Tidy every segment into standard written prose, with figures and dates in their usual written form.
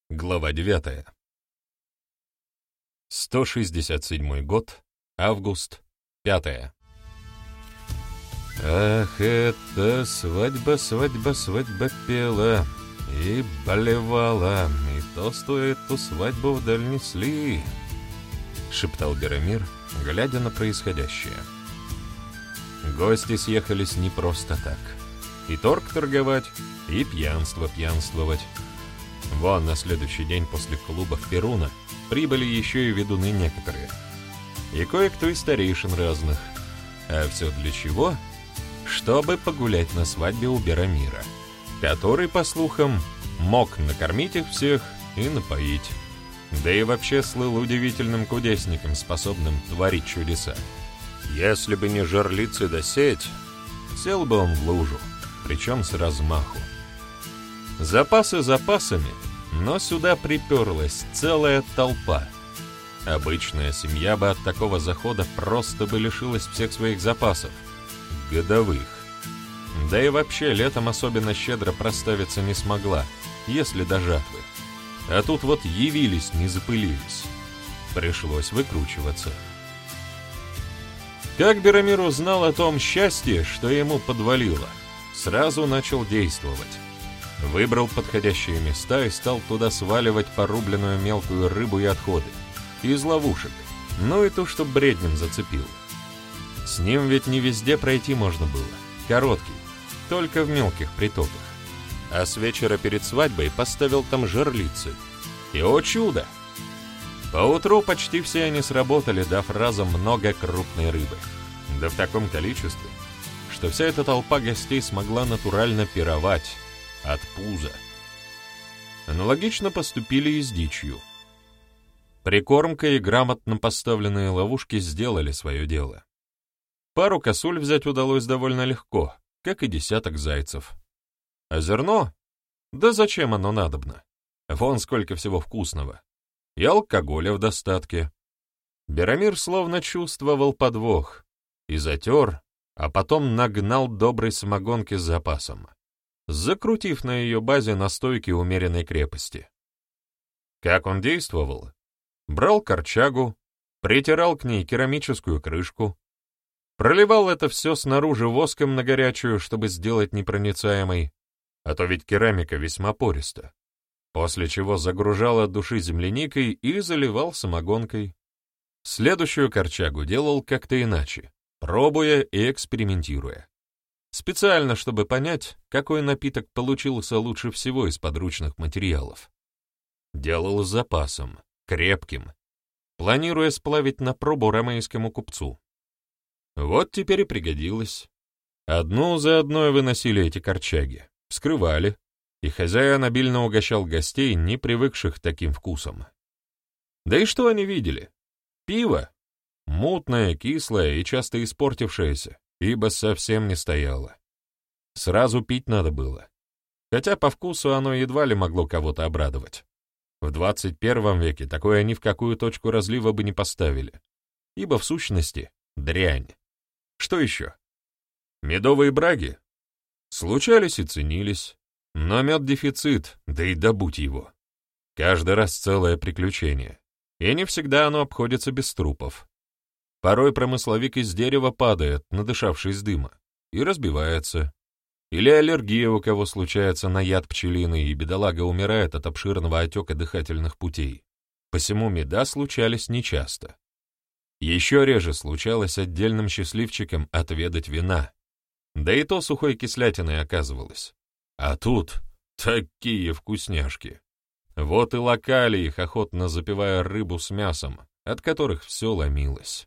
Глава 9. 167 год, август, 5. Ах, это свадьба пела и болевала, и тосту эту свадьбу вдаль несли, шептал Берамир, глядя на происходящее. Гости съехались не просто так. И торг торговать, и пьянство пьянствовать. Вон на следующий день после клубов Перуна прибыли еще и ведуны некоторые. И кое-кто из старейшин разных. А все для чего? Чтобы погулять на свадьбе у Берамира, который, по слухам, мог накормить их всех и напоить. Да и вообще слыл удивительным кудесником, способным творить чудеса. Если бы не жерлицы да сеть, сел бы он в лужу, причем с размаху. Запасы запасами, но сюда приперлась целая толпа. Обычная семья бы от такого захода просто бы лишилась всех своих запасов, годовых. Да и вообще летом особенно щедро проставиться не смогла, если до жатвы. А тут вот явились, не запылились. Пришлось выкручиваться. Как Берамир узнал о том счастье, что ему подвалило, сразу начал действовать. Выбрал подходящие места и стал туда сваливать порубленную мелкую рыбу и отходы. Из ловушек, ну и то, что бреднем зацепил. С ним ведь не везде пройти можно было. Короткий, только в мелких притоках. А с вечера перед свадьбой поставил там жерлицы. И, о чудо! Поутру почти все они сработали, дав разом много крупной рыбы. Да в таком количестве, что вся эта толпа гостей смогла натурально пировать от пуза. Аналогично поступили и с дичью. Прикормка и грамотно поставленные ловушки сделали свое дело. Пару косуль взять удалось довольно легко, как и десяток зайцев. А зерно? Да зачем оно надобно? Вон сколько всего вкусного. И алкоголя в достатке. Берамир словно чувствовал подвох и затер, а потом нагнал доброй самогонки с запасом, закрутив на ее базе настойки умеренной крепости. Как он действовал? Брал корчагу, притирал к ней керамическую крышку, проливал это все снаружи воском на горячую, чтобы сделать непроницаемой, а то ведь керамика весьма пориста, после чего загружал от души земляникой и заливал самогонкой. Следующую корчагу делал как-то иначе, пробуя и экспериментируя. Специально, чтобы понять, какой напиток получился лучше всего из подручных материалов. Делал с запасом, крепким, планируя сплавить на пробу ромейскому купцу. Вот теперь и пригодилось. Одну за одной выносили эти корчаги, вскрывали, и хозяин обильно угощал гостей, не привыкших к таким вкусам. Да и что они видели? Пиво. Мутное, кислое и часто испортившееся, ибо совсем не стояло. Сразу пить надо было. Хотя по вкусу оно едва ли могло кого-то обрадовать. В 21 веке такое ни в какую точку разлива бы не поставили, ибо в сущности дрянь. Что еще? Медовые браги? Случались и ценились, но мед дефицит, да и добудь его. Каждый раз целое приключение, и не всегда оно обходится без трупов. Порой промысловик из дерева падает, надышавшись дыма, и разбивается. Или аллергия у кого случается на яд пчелиный, и бедолага умирает от обширного отека дыхательных путей. Посему меда случались нечасто. Еще реже случалось отдельным счастливчикам отведать вина. Да и то сухой кислятиной оказывалось. А тут такие вкусняшки. Вот и лакали их, охотно запивая рыбу с мясом, от которых все ломилось.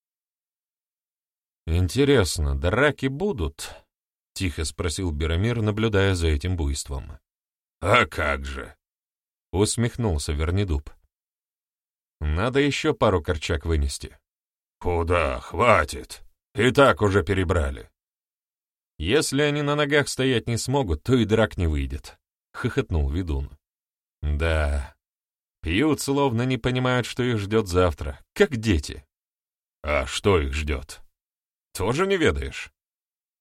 «Интересно, драки будут?» — тихо спросил Берамир, наблюдая за этим буйством. «А как же!» — усмехнулся Вернедуб. «Надо еще пару корчак вынести». «Куда? Хватит! И так уже перебрали». «Если они на ногах стоять не смогут, то и драк не выйдет», — хохотнул ведун. «Да, пьют, словно не понимают, что их ждет завтра, как дети». «А что их ждет?» «Тоже не ведаешь?»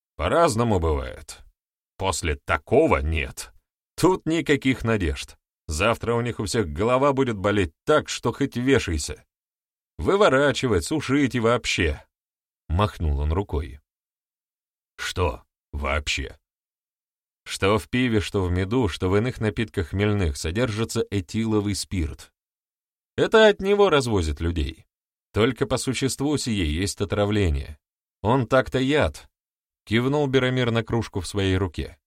«По-разному бывает. После такого нет. Тут никаких надежд. Завтра у них у всех голова будет болеть так, что хоть вешайся. Выворачивать, сушить и вообще. Махнул он рукой. Что вообще? Что в пиве, что в меду, что в иных напитках хмельных содержится этиловый спирт. Это от него развозят людей. Только по существу сие есть отравление. Он так-то яд. Кивнул Беромир на кружку в своей руке.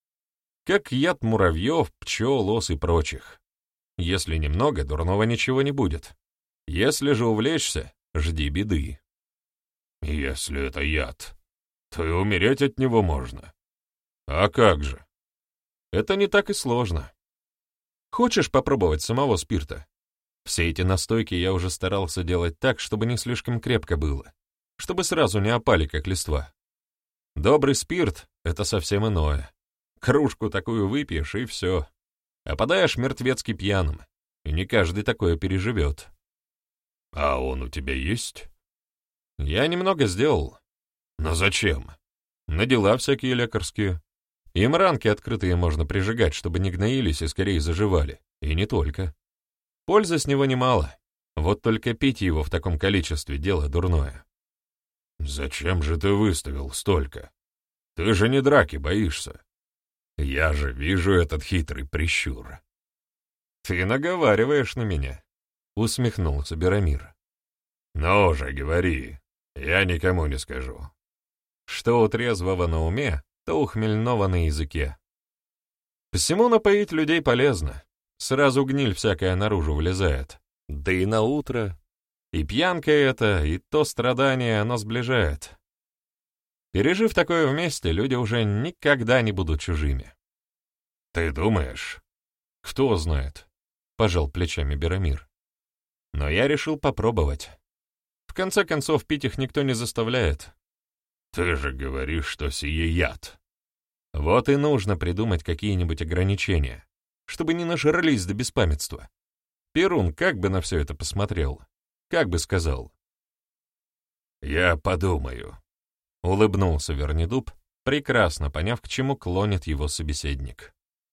Как яд муравьев, пчел, ос и прочих. Если немного, дурного ничего не будет. Если же увлечься, жди беды. Если это яд, то и умереть от него можно. А как же? Это не так и сложно. Хочешь попробовать самого спирта? Все эти настойки я уже старался делать так, чтобы не слишком крепко было, чтобы сразу не опали, как листва. Добрый спирт — это совсем иное. Кружку такую выпьешь, и все. Опадаешь мертвецки пьяным, и не каждый такое переживет. А он у тебя есть? Я немного сделал. Но зачем? На дела всякие лекарские. Им ранки открытые можно прижигать, чтобы не гноились и скорее заживали. И не только. Пользы с него немало. Вот только пить его в таком количестве — дело дурное. Зачем же ты выставил столько? Ты же не драки боишься. Я же вижу этот хитрый прищур. Ты наговариваешь на меня, — усмехнулся Беромир. Ну же, говори, я никому не скажу. Что у трезвого на уме, то у хмельного на языке. Посему напоить людей полезно. Сразу гниль всякая наружу влезает. Да и на утро. И пьянка это, и то страдание оно сближает. Пережив такое вместе, люди уже никогда не будут чужими. Ты думаешь? Кто знает, — пожал плечами Беромир. Но я решил попробовать. В конце концов, пить их никто не заставляет. Ты же говоришь, что сие яд. Вот и нужно придумать какие-нибудь ограничения, чтобы не нажрались до беспамятства. Перун как бы на все это посмотрел? Как бы сказал? «Я подумаю», — улыбнулся Вернедуб, прекрасно поняв, к чему клонит его собеседник.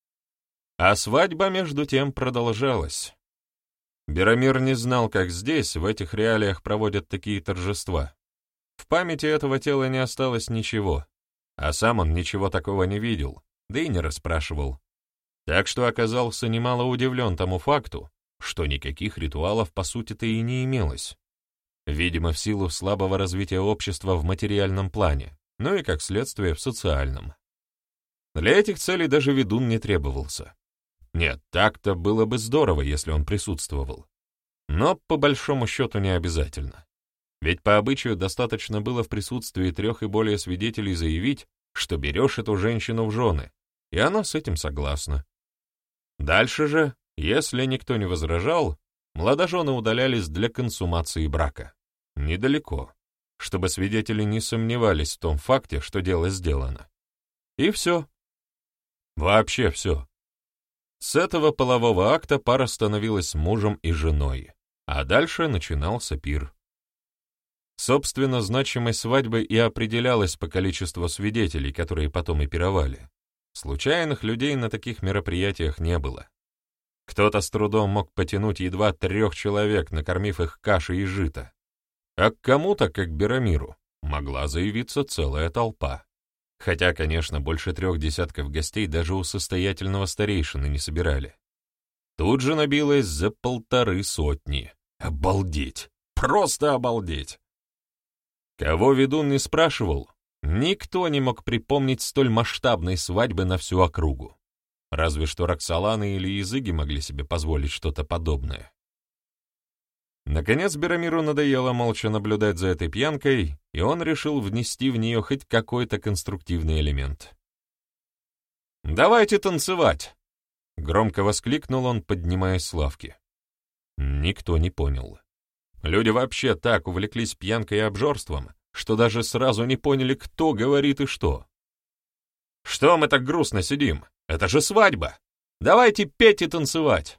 А свадьба, между тем, продолжалась. Беромир не знал, как здесь, в этих реалиях, проводят такие торжества. В памяти этого тела не осталось ничего, а сам он ничего такого не видел, да и не расспрашивал. Так что оказался немало удивлен тому факту, что никаких ритуалов по сути-то и не имелось. Видимо, в силу слабого развития общества в материальном плане, ну и, как следствие, в социальном. Для этих целей даже ведун не требовался. Нет, так-то было бы здорово, если он присутствовал. Но, по большому счету, не обязательно. Ведь по обычаю достаточно было в присутствии 3 и более свидетелей заявить, что берешь эту женщину в жены, и она с этим согласна. Дальше же, если никто не возражал, молодожены удалялись для консумации брака. Недалеко, чтобы свидетели не сомневались в том факте, что дело сделано. И все. Вообще все. С этого полового акта пара становилась мужем и женой, а дальше начинался пир. Собственно, значимость свадьбы и определялась по количеству свидетелей, которые потом и пировали. Случайных людей на таких мероприятиях не было. Кто-то с трудом мог потянуть едва 3 человек, накормив их кашей и жито. А к кому-то, как Беромиру, могла заявиться целая толпа. Хотя, конечно, больше 3 десятков гостей даже у состоятельного старейшины не собирали. Тут же набилось за 150. Обалдеть! Просто обалдеть! Кого ведун не спрашивал, никто не мог припомнить столь масштабной свадьбы на всю округу. Разве что Роксоланы или Языги могли себе позволить что-то подобное. Наконец Беромиру надоело молча наблюдать за этой пьянкой, и он решил внести в нее хоть какой-то конструктивный элемент. «Давайте танцевать!» — громко воскликнул он, поднимаясь с лавки. Никто не понял. Люди вообще так увлеклись пьянкой и обжорством, что даже сразу не поняли, кто говорит и что. «Что мы так грустно сидим? Это же свадьба! Давайте петь и танцевать!»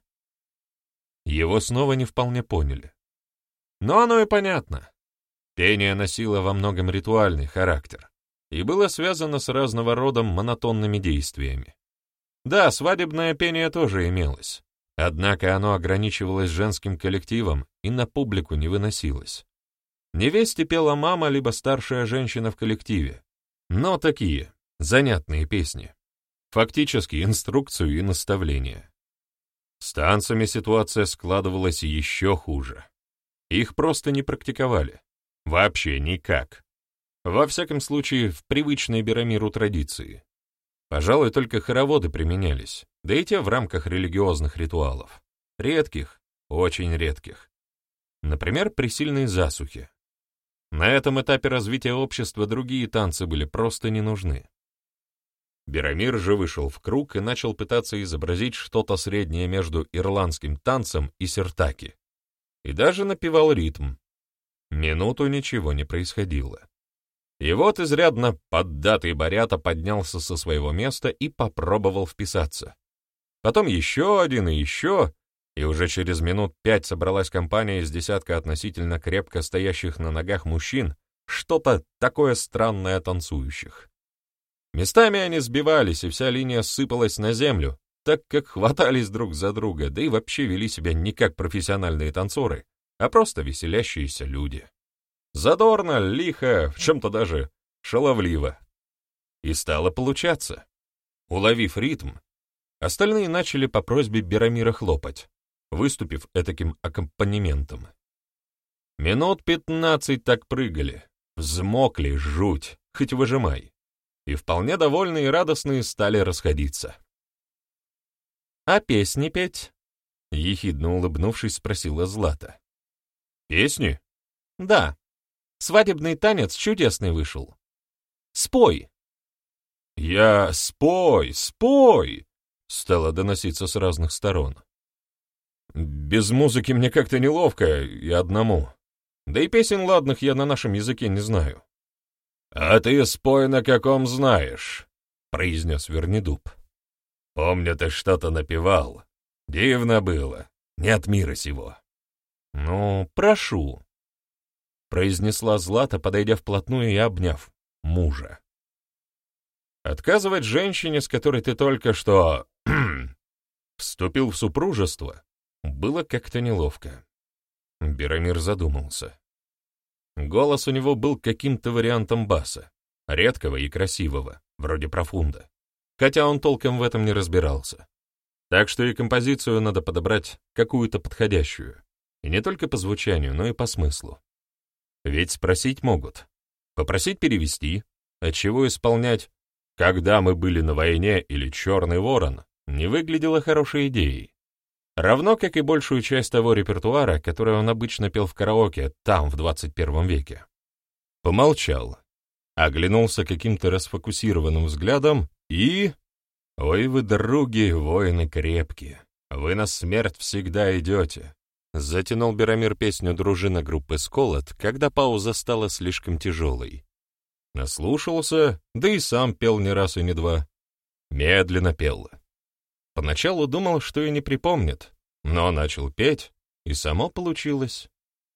Его снова не вполне поняли. Но оно и понятно. Пение носило во многом ритуальный характер и было связано с разного рода монотонными действиями. Да, свадебное пение тоже имелось, Однако оно ограничивалось женским коллективом и на публику не выносилось. Невесте пела мама либо старшая женщина в коллективе, но такие, занятные песни. Фактически инструкцию и наставления. С танцами ситуация складывалась еще хуже. Их просто не практиковали. Вообще никак. Во всяком случае, в привычной Берамиру традиции. Пожалуй, только хороводы применялись, да и те в рамках религиозных ритуалов. Редких, очень редких. Например, при сильной засухе. На этом этапе развития общества другие танцы были просто не нужны. Берамир же вышел в круг и начал пытаться изобразить что-то среднее между ирландским танцем и сиртаки. И даже напевал ритм. Минуту ничего не происходило. И вот изрядно поддатый Борята поднялся со своего места и попробовал вписаться. Потом еще один и еще, и уже через минут 5 собралась компания из десятка относительно крепко стоящих на ногах мужчин, что-то такое странное танцующих. Местами они сбивались, и вся линия сыпалась на землю, так как хватались друг за друга, да и вообще вели себя не как профессиональные танцоры, а просто веселящиеся люди. Задорно, лихо, в чем-то даже шаловливо. И стало получаться. Уловив ритм, остальные начали по просьбе Берамира хлопать, выступив этаким аккомпанементом. Минут 15 так прыгали, взмокли, жуть, хоть выжимай. И вполне довольные и радостные стали расходиться. «А песни петь?» — ехидно улыбнувшись, спросила Злата. «Песни?» «Да. Свадебный танец чудесный вышел. Спой!» «Я спой, спой!» — стало доноситься с разных сторон. «Без музыки мне как-то неловко и одному. Да и песен ладных я на нашем языке не знаю». «А ты спой на каком знаешь», — произнес Вернедуб. «Помню, ты что-то напевал. Дивно было. Не от мира сего». «Ну, прошу», — произнесла Злата, подойдя вплотную и обняв мужа. Отказывать женщине, с которой ты только что вступил в супружество, было как-то неловко. Берамир задумался. Голос у него был каким-то вариантом баса, редкого и красивого, вроде профунда, хотя он толком в этом не разбирался. Так что и композицию надо подобрать какую-то подходящую, и не только по звучанию, но и по смыслу. Ведь спросить могут, попросить перевести, отчего исполнять «Когда мы были на войне» или «Черный ворон» не выглядело хорошей идеей. Равно как и большую часть того репертуара, который он обычно пел в караоке там, в 21 веке. Помолчал, оглянулся каким-то расфокусированным взглядом и... «Ой вы, други, воины крепкие, вы на смерть всегда идете», — затянул Берамир песню дружина группы «Сколот», когда пауза стала слишком тяжелой. Наслушался, да и сам пел не раз и не два. Медленно пел. Поначалу думал, что и не припомнит, но начал петь, и само получилось.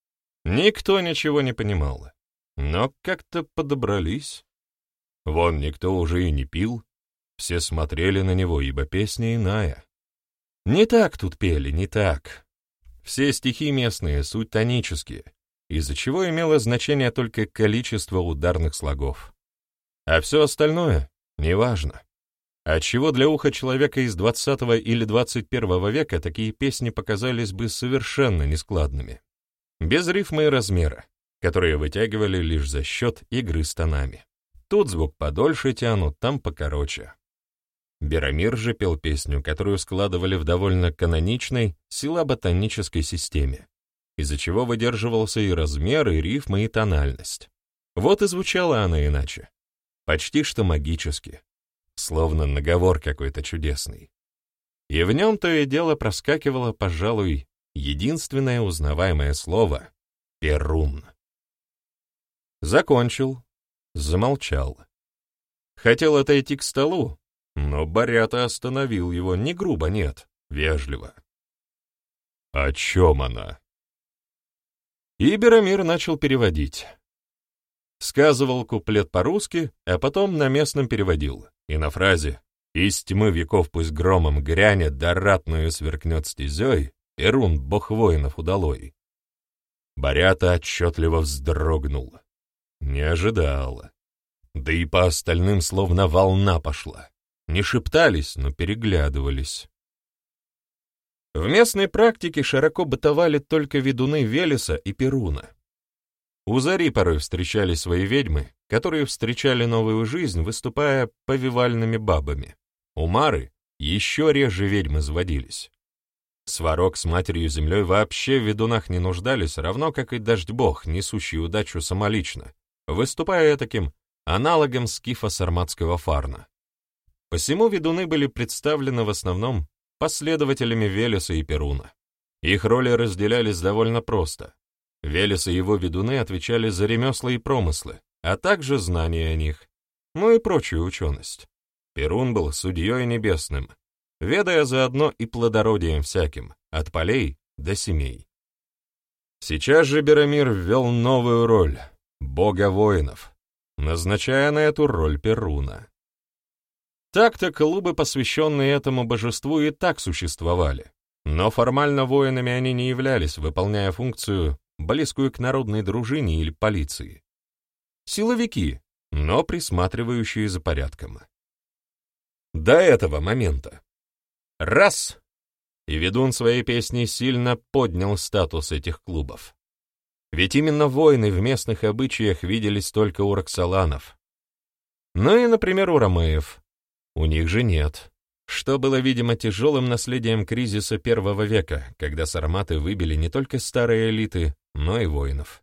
Никто ничего не понимал, но как-то подобрались. Вон никто уже и не пил, все смотрели на него, ибо песня иная. Не так тут пели, не так. Все стихи местные, суть тонические, из-за чего имело значение только количество ударных слогов. А все остальное — неважно. Отчего для уха человека из 20 или 21 века такие песни показались бы совершенно нескладными, без рифма и размера, которые вытягивали лишь за счет игры с тонами. Тут звук подольше тянут, там покороче. Берамир же пел песню, которую складывали в довольно каноничной силлабо-тонической системе, из-за чего выдерживался и размер, и рифма, и тональность. Вот и звучала она иначе. Почти что магически. Словно наговор какой-то чудесный. И в нем то и дело проскакивало, пожалуй, единственное узнаваемое слово — «Перун». Закончил, замолчал. Хотел отойти к столу, но Борята остановил его, не грубо, нет, вежливо. «О чем она?» И Берамир начал переводить. Сказывал куплет по-русски, а потом на местном переводил. И на фразе Из тьмы веков пусть громом грянет, да ратную сверкнет стезей, Перун, бог воинов удалой. Борята отчетливо вздрогнул. Не ожидала. Да и по остальным словно волна пошла. Не шептались, но переглядывались. В местной практике широко бытовали только ведуны Велеса и Перуна. У Зари порой встречались свои ведьмы, которые встречали новую жизнь, выступая повивальными бабами. У Мары еще реже ведьмы заводились. Сварог с Матерью-Землей вообще в ведунах не нуждались, равно как и Дождь-Бог, несущий удачу самолично, выступая таким аналогом скифа-сарматского фарна. Посему ведуны были представлены в основном последователями Велеса и Перуна. Их роли разделялись довольно просто. Велес и его ведуны отвечали за ремесла и промыслы, а также знания о них, ну и прочую ученость. Перун был судьей небесным, ведая заодно и плодородием всяким, от полей до семей. Сейчас же Берамир ввел новую роль — бога воинов, назначая на эту роль Перуна. Так-то клубы, посвященные этому божеству, и так существовали, но формально воинами они не являлись, выполняя функцию, близкую к народной дружине или полиции. Силовики, но присматривающие за порядком. До этого момента. Раз! И ведун своей песни сильно поднял статус этих клубов. Ведь именно воины в местных обычаях виделись только у роксоланов. Ну и, например, у ромеев. У них же нет. Что было, видимо, тяжелым наследием кризиса первого века, когда сарматы выбили не только старые элиты, но и воинов.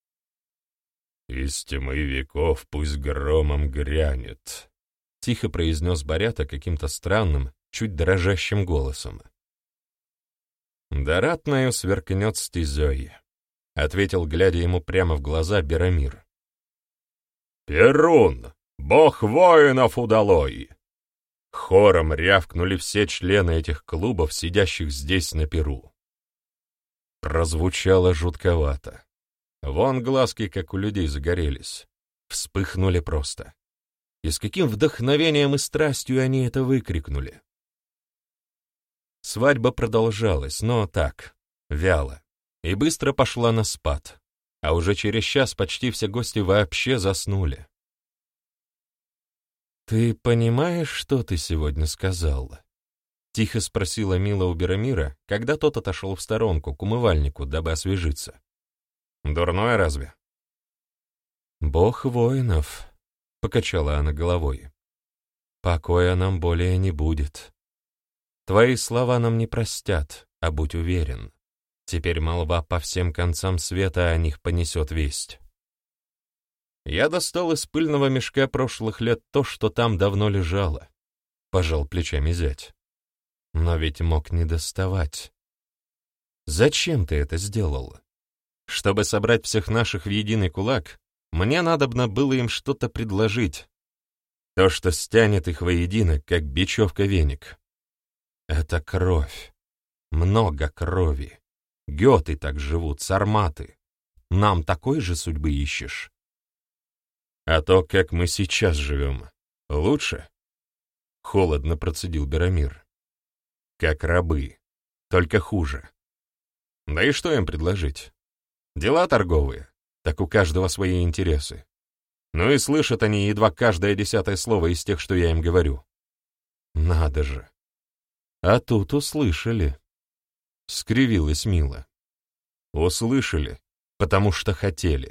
«Из тьмы веков пусть громом грянет», — тихо произнес Борята каким-то странным, чуть дрожащим голосом. «Да ратною сверкнет стезей», — ответил, глядя ему прямо в глаза, Берамир. «Перун, бог воинов удалой!» Хором рявкнули все члены этих клубов, сидящих здесь на пиру. Прозвучало жутковато. Вон глазки, как у людей, загорелись. Вспыхнули просто. И с каким вдохновением и страстью они это выкрикнули. Свадьба продолжалась, но так, вяло, и быстро пошла на спад, а уже через час почти все гости вообще заснули. «Ты понимаешь, что ты сегодня сказала?» — тихо спросила Мила у Берамира, когда тот отошел в сторонку к умывальнику, дабы освежиться. «Дурное разве?» «Бог воинов», — покачала она головой. «Покоя нам более не будет. Твои слова нам не простят, а будь уверен, теперь молва по всем концам света о них понесет весть». Я достал из пыльного мешка прошлых лет то, что там давно лежало. Пожал плечами зять. Но ведь мог не доставать. Зачем ты это сделал? Чтобы собрать всех наших в единый кулак, мне надобно было им что-то предложить. То, что стянет их воедино, как бечевка-веник. Это кровь. Много крови. Геты так живут, сарматы. Нам такой же судьбы ищешь? А то, как мы сейчас живем, лучше? Холодно процедил Берамир. Как рабы, только хуже. Да и что им предложить? Дела торговые, так у каждого свои интересы. Ну и слышат они едва каждое 10-е слово из тех, что я им говорю. Надо же. А тут услышали. Скривилась Мила. Услышали, потому что хотели.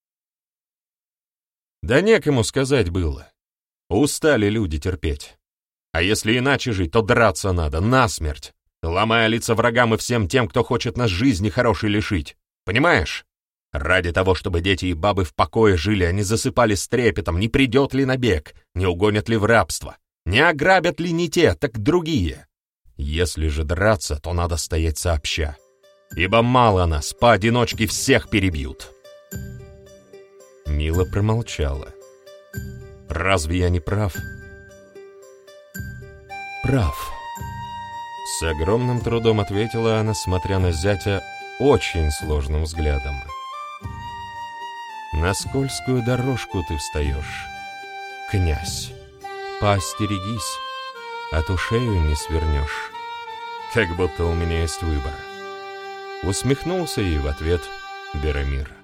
Да некому сказать было. Устали люди терпеть. А если иначе жить, то драться надо, насмерть, ломая лица врагам и всем тем, кто хочет нас жизни хорошей лишить. Понимаешь? Ради того, чтобы дети и бабы в покое жили, они засыпали с трепетом, не придет ли набег, не угонят ли в рабство, не ограбят ли не те, так другие. Если же драться, то надо стоять сообща. Ибо мало нас, поодиночке всех перебьют. Мила промолчала. «Разве я не прав?» «Прав», — с огромным трудом ответила она, смотря на зятя очень сложным взглядом. «На скользкую дорожку ты встаешь, князь. Поостерегись, а то шею не свернешь. Как будто у меня есть выбор. Усмехнулся ей в ответ Беремир.